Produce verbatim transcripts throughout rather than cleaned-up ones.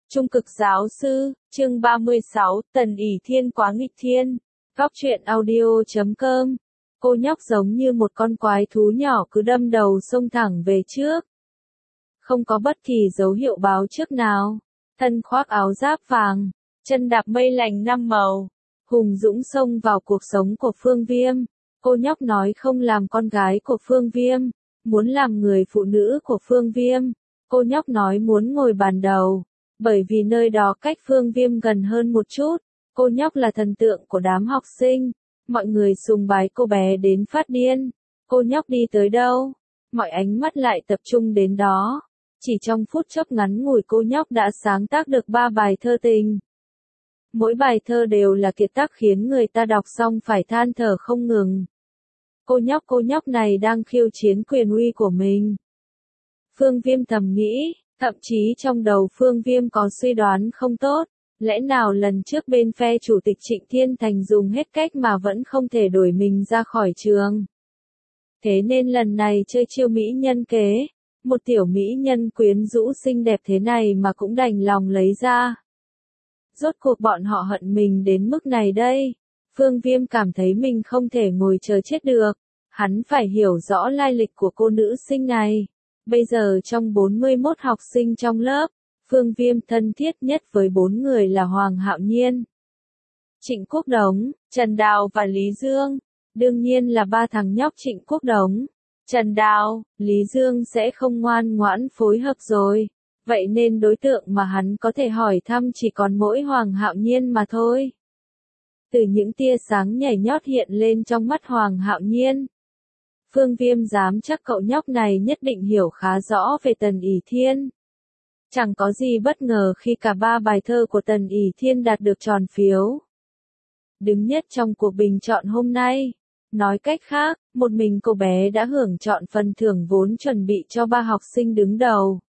Trung cực giáo sư, chương ba mươi sáu, Tần ỷ thiên quá nghịch thiên. Góc truyện audio chấm com. Cô nhóc giống như một con quái thú nhỏ cứ đâm đầu xông thẳng về trước. Không có bất kỳ dấu hiệu báo trước nào. Thân khoác áo giáp vàng, chân đạp mây lành năm màu. Hùng dũng xông vào cuộc sống của Phương Viêm. Cô nhóc nói không làm con gái của Phương Viêm, muốn làm người phụ nữ của Phương Viêm. Cô nhóc nói muốn ngồi bàn đầu, bởi vì nơi đó cách Phương Viêm gần hơn một chút. Cô nhóc là thần tượng của đám học sinh, mọi người sùng bái cô bé đến phát điên. Cô nhóc đi tới đâu, mọi ánh mắt lại tập trung đến đó. Chỉ trong phút chốc ngắn ngủi cô nhóc đã sáng tác được ba bài thơ tình. Mỗi bài thơ đều là kiệt tác khiến người ta đọc xong phải than thở không ngừng. Cô nhóc cô nhóc này đang khiêu chiến quyền uy của mình. Phương Viêm thầm nghĩ, thậm chí trong đầu Phương Viêm có suy đoán không tốt. Lẽ nào lần trước bên phe chủ tịch Trịnh Thiên Thành dùng hết cách mà vẫn không thể đuổi mình ra khỏi trường. Thế nên lần này chơi chiêu mỹ nhân kế, một tiểu mỹ nhân quyến rũ xinh đẹp thế này mà cũng đành lòng lấy ra. Rốt cuộc bọn họ hận mình đến mức này đây. Phương Viêm cảm thấy mình không thể ngồi chờ chết được. Hắn phải hiểu rõ lai lịch của cô nữ sinh này. Bây giờ trong bốn mươi mốt học sinh trong lớp, Phương Viêm thân thiết nhất với bốn người là Hoàng Hạo Nhiên, Trịnh Quốc Đống, Trần Đào và Lý Dương. Đương nhiên là ba thằng nhóc Trịnh Quốc Đống, Trần Đào, Lý Dương sẽ không ngoan ngoãn phối hợp rồi. Vậy nên đối tượng mà hắn có thể hỏi thăm chỉ còn mỗi Hoàng Hạo Nhiên mà thôi. Từ những tia sáng nhảy nhót hiện lên trong mắt Hoàng Hạo Nhiên, Phương Viêm dám chắc cậu nhóc này nhất định hiểu khá rõ về Tần ỷ thiên. Chẳng có gì bất ngờ khi cả ba bài thơ của Tần ỷ thiên đạt được tròn phiếu. Đứng nhất trong cuộc bình chọn hôm nay. Nói cách khác, một mình cô bé đã hưởng chọn phần thưởng vốn chuẩn bị cho ba học sinh đứng đầu.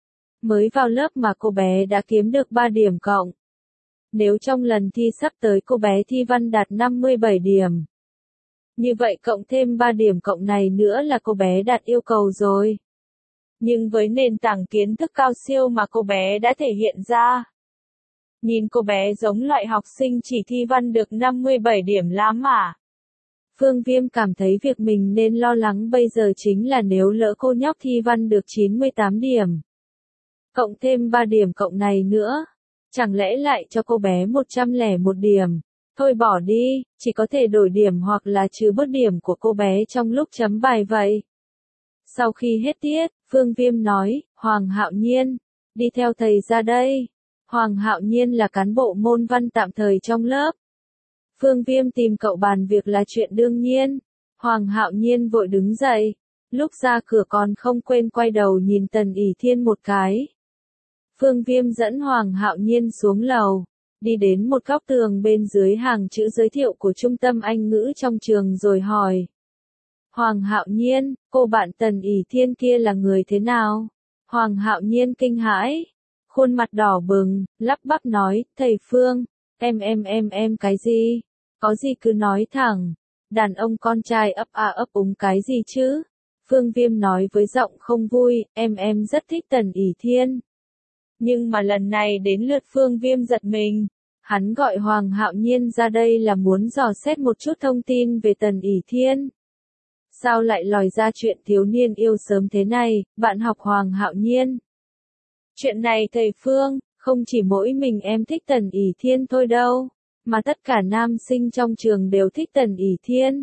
Mới vào lớp mà cô bé đã kiếm được ba điểm cộng. Nếu trong lần thi sắp tới cô bé thi văn đạt năm mươi bảy điểm. Như vậy cộng thêm ba điểm cộng này nữa là cô bé đạt yêu cầu rồi. Nhưng với nền tảng kiến thức cao siêu mà cô bé đã thể hiện ra, nhìn cô bé giống loại học sinh chỉ thi văn được năm mươi bảy điểm lắm mà. Phương Viêm cảm thấy việc mình nên lo lắng bây giờ chính là nếu lỡ cô nhóc thi văn được chín mươi tám điểm. Cộng thêm ba điểm cộng này nữa, chẳng lẽ lại cho cô bé một trăm lẻ một điểm. Thôi bỏ đi, chỉ có thể đổi điểm hoặc là trừ bớt điểm của cô bé trong lúc chấm bài vậy. Sau khi hết tiết, Phương Viêm nói, Hoàng Hạo Nhiên, đi theo thầy ra đây. Hoàng Hạo Nhiên là cán bộ môn văn tạm thời trong lớp. Phương Viêm tìm cậu bàn việc là chuyện đương nhiên. Hoàng Hạo Nhiên vội đứng dậy. Lúc ra cửa còn không quên quay đầu nhìn Tần ỷ thiên một cái. Phương Viêm dẫn Hoàng Hạo Nhiên xuống lầu. Đi đến một góc tường bên dưới hàng chữ giới thiệu của trung tâm Anh ngữ trong trường rồi hỏi. Hoàng Hạo Nhiên, cô bạn Tần ỷ thiên kia là người thế nào? Hoàng Hạo Nhiên kinh hãi, khuôn mặt đỏ bừng, lắp bắp nói, thầy Phương, em em em em cái gì? Có gì cứ nói thẳng, đàn ông con trai ấp a ấp úng cái gì chứ? Phương Viêm nói với giọng không vui, em em rất thích Tần ỷ thiên. Nhưng mà lần này đến lượt Phương Viêm giật mình. Hắn gọi Hoàng Hạo Nhiên ra đây là muốn dò xét một chút thông tin về Tần ỷ thiên. Sao lại lòi ra chuyện thiếu niên yêu sớm thế này, bạn học Hoàng Hạo Nhiên? Chuyện này thầy Phương, không chỉ mỗi mình em thích Tần ỷ thiên thôi đâu, mà tất cả nam sinh trong trường đều thích Tần ỷ thiên.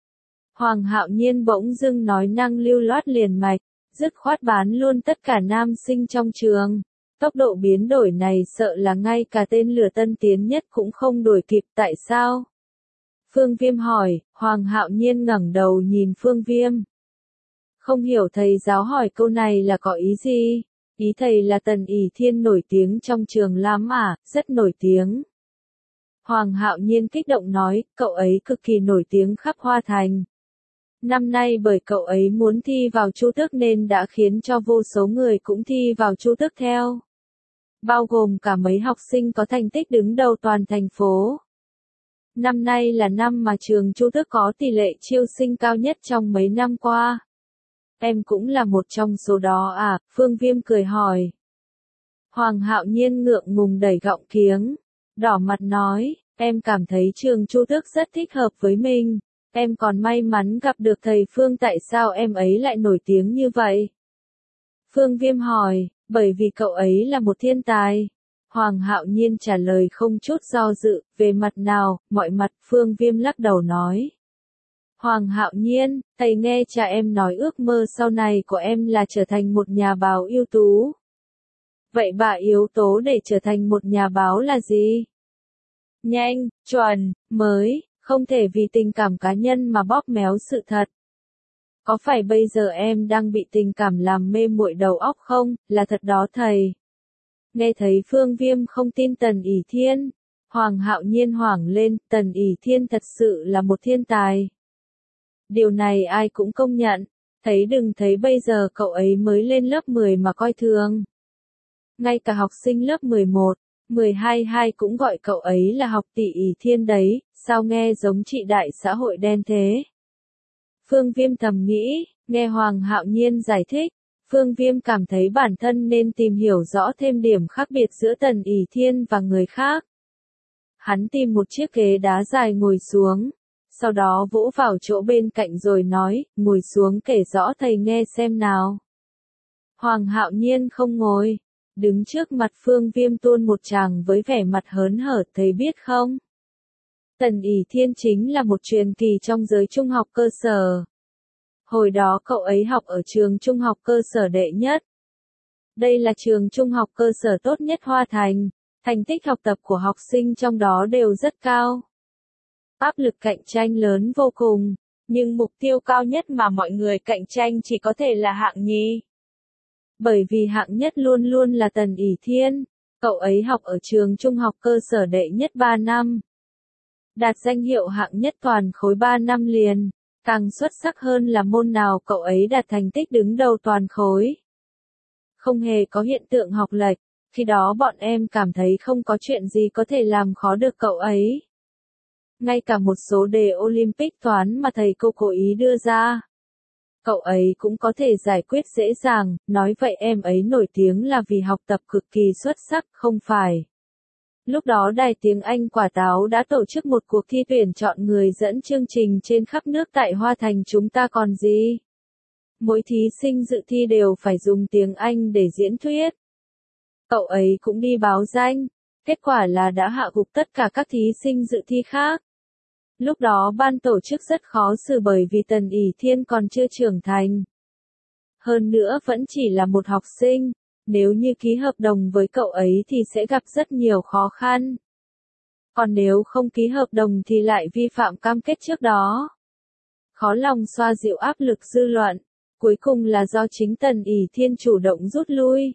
Hoàng Hạo Nhiên bỗng dưng nói năng lưu loát liền mạch, dứt khoát bán luôn tất cả nam sinh trong trường. Tốc độ biến đổi này sợ là ngay cả tên lửa tân tiến nhất cũng không đuổi kịp, tại sao? Phương Viêm hỏi. Hoàng Hạo Nhiên ngẩng đầu nhìn Phương Viêm. Không hiểu thầy giáo hỏi câu này là có ý gì? Ý thầy là Tần ỷ thiên nổi tiếng trong trường lắm à, rất nổi tiếng. Hoàng Hạo Nhiên kích động nói, cậu ấy cực kỳ nổi tiếng khắp Hoa Thành. Năm nay bởi cậu ấy muốn thi vào Chu Tước nên đã khiến cho vô số người cũng thi vào Chu Tước theo. Bao gồm cả mấy học sinh có thành tích đứng đầu toàn thành phố. Năm nay là năm mà trường Chu Tước có tỷ lệ chiêu sinh cao nhất trong mấy năm qua. Em cũng là một trong số đó à? Phương Viêm cười hỏi. Hoàng Hạo Nhiên ngượng ngùng đẩy gọng kiếng, đỏ mặt nói, em cảm thấy trường Chu Tước rất thích hợp với mình, em còn may mắn gặp được thầy Phương, tại sao em ấy lại nổi tiếng như vậy? Phương Viêm hỏi, bởi vì cậu ấy là một thiên tài. Hoàng Hạo Nhiên trả lời không chút do dự, về mặt nào, mọi mặt. Phương Viêm lắc đầu nói. Hoàng Hạo Nhiên, thầy nghe cha em nói ước mơ sau này của em là trở thành một nhà báo ưu tú. Vậy bà yếu tố để trở thành một nhà báo là gì? Nhanh, chuẩn, mới, không thể vì tình cảm cá nhân mà bóp méo sự thật. Có phải bây giờ em đang bị tình cảm làm mê muội đầu óc không? Là thật đó thầy. Nghe thấy Phương Viêm không tin Tần ỷ Thiên, Hoàng Hạo Nhiên hoảng lên, Tần ỷ Thiên thật sự là một thiên tài. Điều này ai cũng công nhận, thấy đừng thấy bây giờ cậu ấy mới lên lớp mười mà coi thường. Ngay cả học sinh lớp mười một, mười hai hai cũng gọi cậu ấy là học tỷ ỷ Thiên đấy, sao nghe giống chị đại xã hội đen thế? Phương Viêm thầm nghĩ, nghe Hoàng Hạo Nhiên giải thích, Phương Viêm cảm thấy bản thân nên tìm hiểu rõ thêm điểm khác biệt giữa Tần ỷ Thiên và người khác. Hắn tìm một chiếc ghế đá dài ngồi xuống, sau đó vỗ vào chỗ bên cạnh rồi nói, ngồi xuống kể rõ thầy nghe xem nào. Hoàng Hạo Nhiên không ngồi, đứng trước mặt Phương Viêm tuôn một tràng với vẻ mặt hớn hở, thầy biết không? Tần ỷ Thiên chính là một truyền kỳ trong giới trung học cơ sở. Hồi đó cậu ấy học ở trường trung học cơ sở đệ nhất. Đây là trường trung học cơ sở tốt nhất Hoa Thành, thành tích học tập của học sinh trong đó đều rất cao. Áp lực cạnh tranh lớn vô cùng, nhưng mục tiêu cao nhất mà mọi người cạnh tranh chỉ có thể là hạng nhì. Bởi vì hạng nhất luôn luôn là Tần ỷ Thiên, cậu ấy học ở trường trung học cơ sở đệ nhất ba năm. Đạt danh hiệu hạng nhất toàn khối ba năm liền, càng xuất sắc hơn là môn nào cậu ấy đạt thành tích đứng đầu toàn khối. Không hề có hiện tượng học lệch, khi đó bọn em cảm thấy không có chuyện gì có thể làm khó được cậu ấy. Ngay cả một số đề Olympic toán mà thầy cô cố ý đưa ra, cậu ấy cũng có thể giải quyết dễ dàng, nói vậy em ấy nổi tiếng là vì học tập cực kỳ xuất sắc, không phải. Lúc đó Đài Tiếng Anh Quả Táo đã tổ chức một cuộc thi tuyển chọn người dẫn chương trình trên khắp nước tại Hoa Thành chúng ta còn gì. Mỗi thí sinh dự thi đều phải dùng tiếng Anh để diễn thuyết. Cậu ấy cũng đi báo danh, kết quả là đã hạ gục tất cả các thí sinh dự thi khác. Lúc đó ban tổ chức rất khó xử bởi vì Tần ỷ Thiên còn chưa trưởng thành. Hơn nữa vẫn chỉ là một học sinh. Nếu như ký hợp đồng với cậu ấy thì sẽ gặp rất nhiều khó khăn. Còn nếu không ký hợp đồng thì lại vi phạm cam kết trước đó. Khó lòng xoa dịu áp lực dư luận, cuối cùng là do chính Tần ỷ Thiên chủ động rút lui.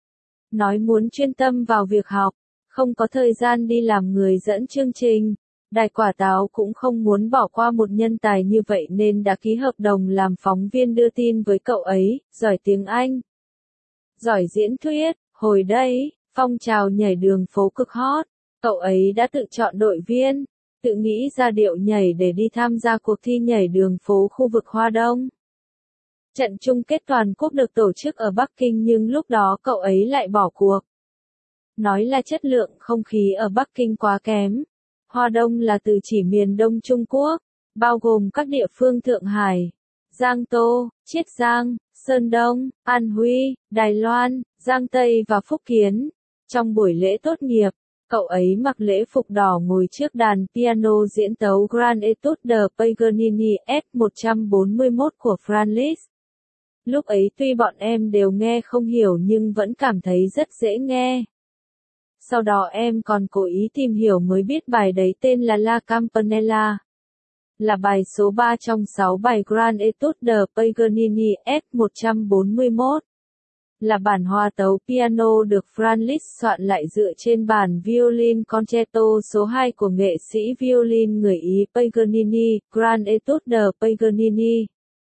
Nói muốn chuyên tâm vào việc học, không có thời gian đi làm người dẫn chương trình. Đài Quả Táo cũng không muốn bỏ qua một nhân tài như vậy nên đã ký hợp đồng làm phóng viên đưa tin với cậu ấy, giỏi tiếng Anh. Giỏi diễn thuyết, hồi đây, phong trào nhảy đường phố cực hot, cậu ấy đã tự chọn đội viên, tự nghĩ ra điệu nhảy để đi tham gia cuộc thi nhảy đường phố khu vực Hoa Đông. Trận chung kết toàn quốc được tổ chức ở Bắc Kinh nhưng lúc đó cậu ấy lại bỏ cuộc. Nói là chất lượng không khí ở Bắc Kinh quá kém. Hoa Đông là từ chỉ miền Đông Trung Quốc, bao gồm các địa phương Thượng Hải, Giang Tô, Chiết Giang, Sơn Đông, An Huy, Đài Loan, Giang Tây và Phúc Kiến. Trong buổi lễ tốt nghiệp, cậu ấy mặc lễ phục đỏ ngồi trước đàn piano diễn tấu Grand Etude de Paganini S một trăm bốn mươi mốt của Franz Liszt. Lúc ấy tuy bọn em đều nghe không hiểu nhưng vẫn cảm thấy rất dễ nghe. Sau đó em còn cố ý tìm hiểu mới biết bài đấy tên là La Campanella. Là bài số ba trong sáu bài Grand Etude de Paganini S một trăm bốn mươi mốt. Là bản hòa tấu piano được Franz Liszt soạn lại dựa trên bản violin concerto số hai của nghệ sĩ violin người Ý Paganini, Grand Etude de Paganini.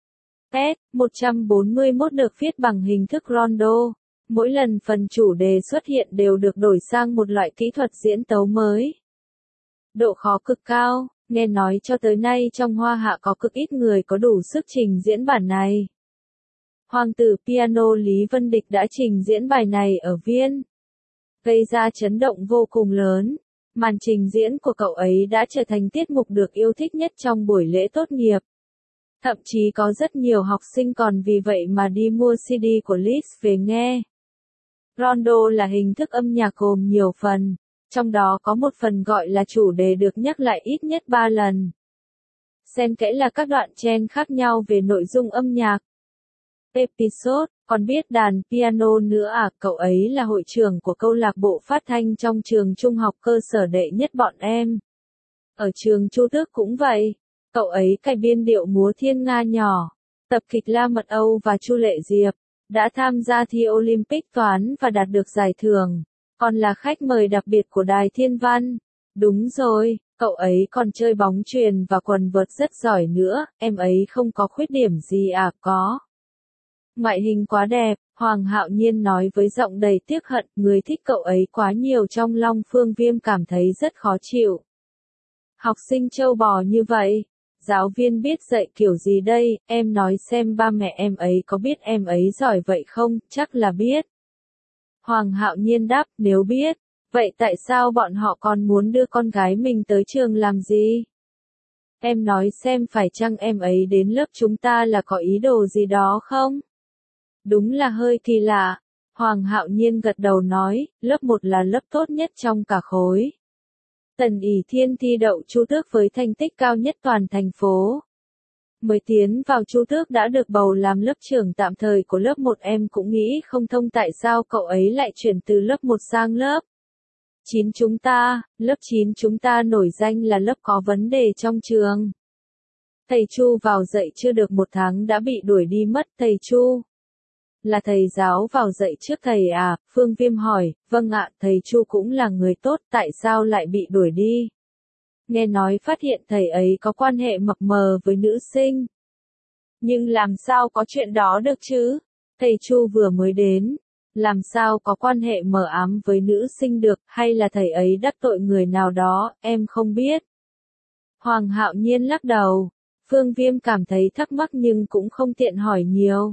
S một trăm bốn mươi mốt được viết bằng hình thức rondo. Mỗi lần phần chủ đề xuất hiện đều được đổi sang một loại kỹ thuật diễn tấu mới. Độ khó cực cao, nghe nói cho tới nay trong Hoa Hạ có cực ít người có đủ sức trình diễn bản này. Hoàng tử piano Lý Vân Địch đã trình diễn bài này ở Viên. gây ra chấn động vô cùng lớn. Màn trình diễn của cậu ấy đã trở thành tiết mục được yêu thích nhất trong buổi lễ tốt nghiệp. Thậm chí có rất nhiều học sinh còn vì vậy mà đi mua xê đê của Liz về nghe. Rondo là hình thức âm nhạc gồm nhiều phần, trong đó có một phần gọi là chủ đề được nhắc lại ít nhất ba lần. Xen kẽ là các đoạn chen khác nhau về nội dung âm nhạc. Episode, còn biết đàn piano nữa à? Cậu ấy là hội trưởng của câu lạc bộ phát thanh trong trường trung học cơ sở đệ nhất bọn em. Ở trường Chu Tước cũng vậy. Cậu ấy cài biên điệu múa Thiên Nga nhỏ, tập kịch La Mật Âu và Chu Lệ Diệp, đã tham gia thi Olympic toán và đạt được giải thưởng, còn là khách mời đặc biệt của Đài Thiên Văn. Đúng rồi, cậu ấy còn chơi bóng chuyền và quần vợt rất giỏi nữa, em ấy không có khuyết điểm gì à? Có. Ngoại hình quá đẹp, Hoàng Hạo Nhiên nói với giọng đầy tiếc hận, người thích cậu ấy quá nhiều trong Long Phương Viêm cảm thấy rất khó chịu. Học sinh trâu bò như vậy, giáo viên biết dạy kiểu gì đây, em nói xem ba mẹ em ấy có biết em ấy giỏi vậy không, chắc là biết. Hoàng Hạo Nhiên đáp, nếu biết, vậy tại sao bọn họ còn muốn đưa con gái mình tới trường làm gì? Em nói xem phải chăng em ấy đến lớp chúng ta là có ý đồ gì đó không? Đúng là hơi kỳ lạ. Hoàng Hạo Nhiên gật đầu nói, lớp một là lớp tốt nhất trong cả khối. Tần ỷ Thiên thi đậu Chu Tước với thành tích cao nhất toàn thành phố. Mới tiến vào Chu Tước đã được bầu làm lớp trưởng tạm thời của lớp một, em cũng nghĩ không thông tại sao cậu ấy lại chuyển từ lớp một sang lớp chín chúng ta, lớp chín chúng ta nổi danh là lớp có vấn đề trong trường. Thầy Chu vào dạy chưa được một tháng đã bị đuổi đi mất. Thầy Chu là thầy giáo vào dạy trước thầy à? Phương Viêm hỏi. Vâng ạ, thầy Chu cũng là người tốt, tại sao lại bị đuổi đi? Nghe nói phát hiện thầy ấy có quan hệ mập mờ với nữ sinh. Nhưng làm sao có chuyện đó được chứ? Thầy Chu vừa mới đến, làm sao có quan hệ mờ ám với nữ sinh được, hay là thầy ấy đắc tội người nào đó, em không biết. Hoàng Hạo Nhiên lắc đầu. Phương Viêm cảm thấy thắc mắc nhưng cũng không tiện hỏi nhiều.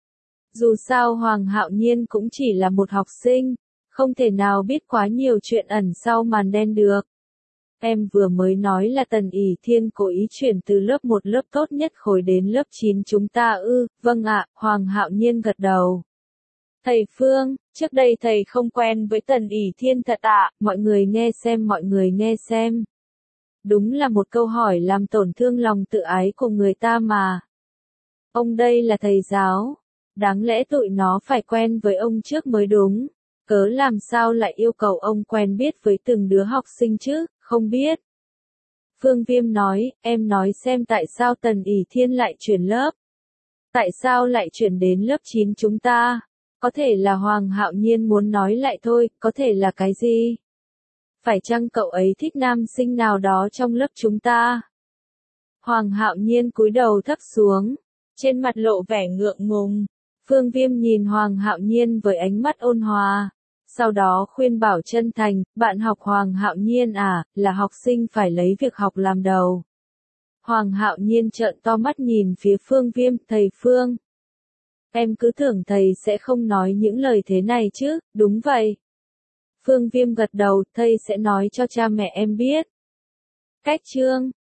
Dù sao Hoàng Hạo Nhiên cũng chỉ là một học sinh, không thể nào biết quá nhiều chuyện ẩn sau màn đen được. Em vừa mới nói là Tần ỷ Thiên cố ý chuyển từ lớp một lớp tốt nhất khối đến lớp chín chúng ta ư? Vâng ạ, Hoàng Hạo Nhiên gật đầu. Thầy Phương, trước đây thầy không quen với Tần ỷ Thiên thật ạ? Mọi người nghe xem, mọi người nghe xem. Đúng là một câu hỏi làm tổn thương lòng tự ái của người ta mà. Ông đây là thầy giáo, đáng lẽ tụi nó phải quen với ông trước mới đúng, cớ làm sao lại yêu cầu ông quen biết với từng đứa học sinh chứ, không biết. Phương Viêm nói, em nói xem tại sao Tần ỷ Thiên lại chuyển lớp. Tại sao lại chuyển đến lớp chín chúng ta? Có thể là Hoàng Hạo Nhiên muốn nói lại thôi, có thể là cái gì? Phải chăng cậu ấy thích nam sinh nào đó trong lớp chúng ta? Hoàng Hạo Nhiên cúi đầu thấp xuống, trên mặt lộ vẻ ngượng ngùng. Phương Viêm nhìn Hoàng Hạo Nhiên với ánh mắt ôn hòa, sau đó khuyên bảo chân thành, bạn học Hoàng Hạo Nhiên à, là học sinh phải lấy việc học làm đầu. Hoàng Hạo Nhiên trợn to mắt nhìn phía Phương Viêm, thầy Phương. Em cứ tưởng thầy sẽ không nói những lời thế này chứ, đúng vậy. Phương Viêm gật đầu, thầy sẽ nói cho cha mẹ em biết. Cách chương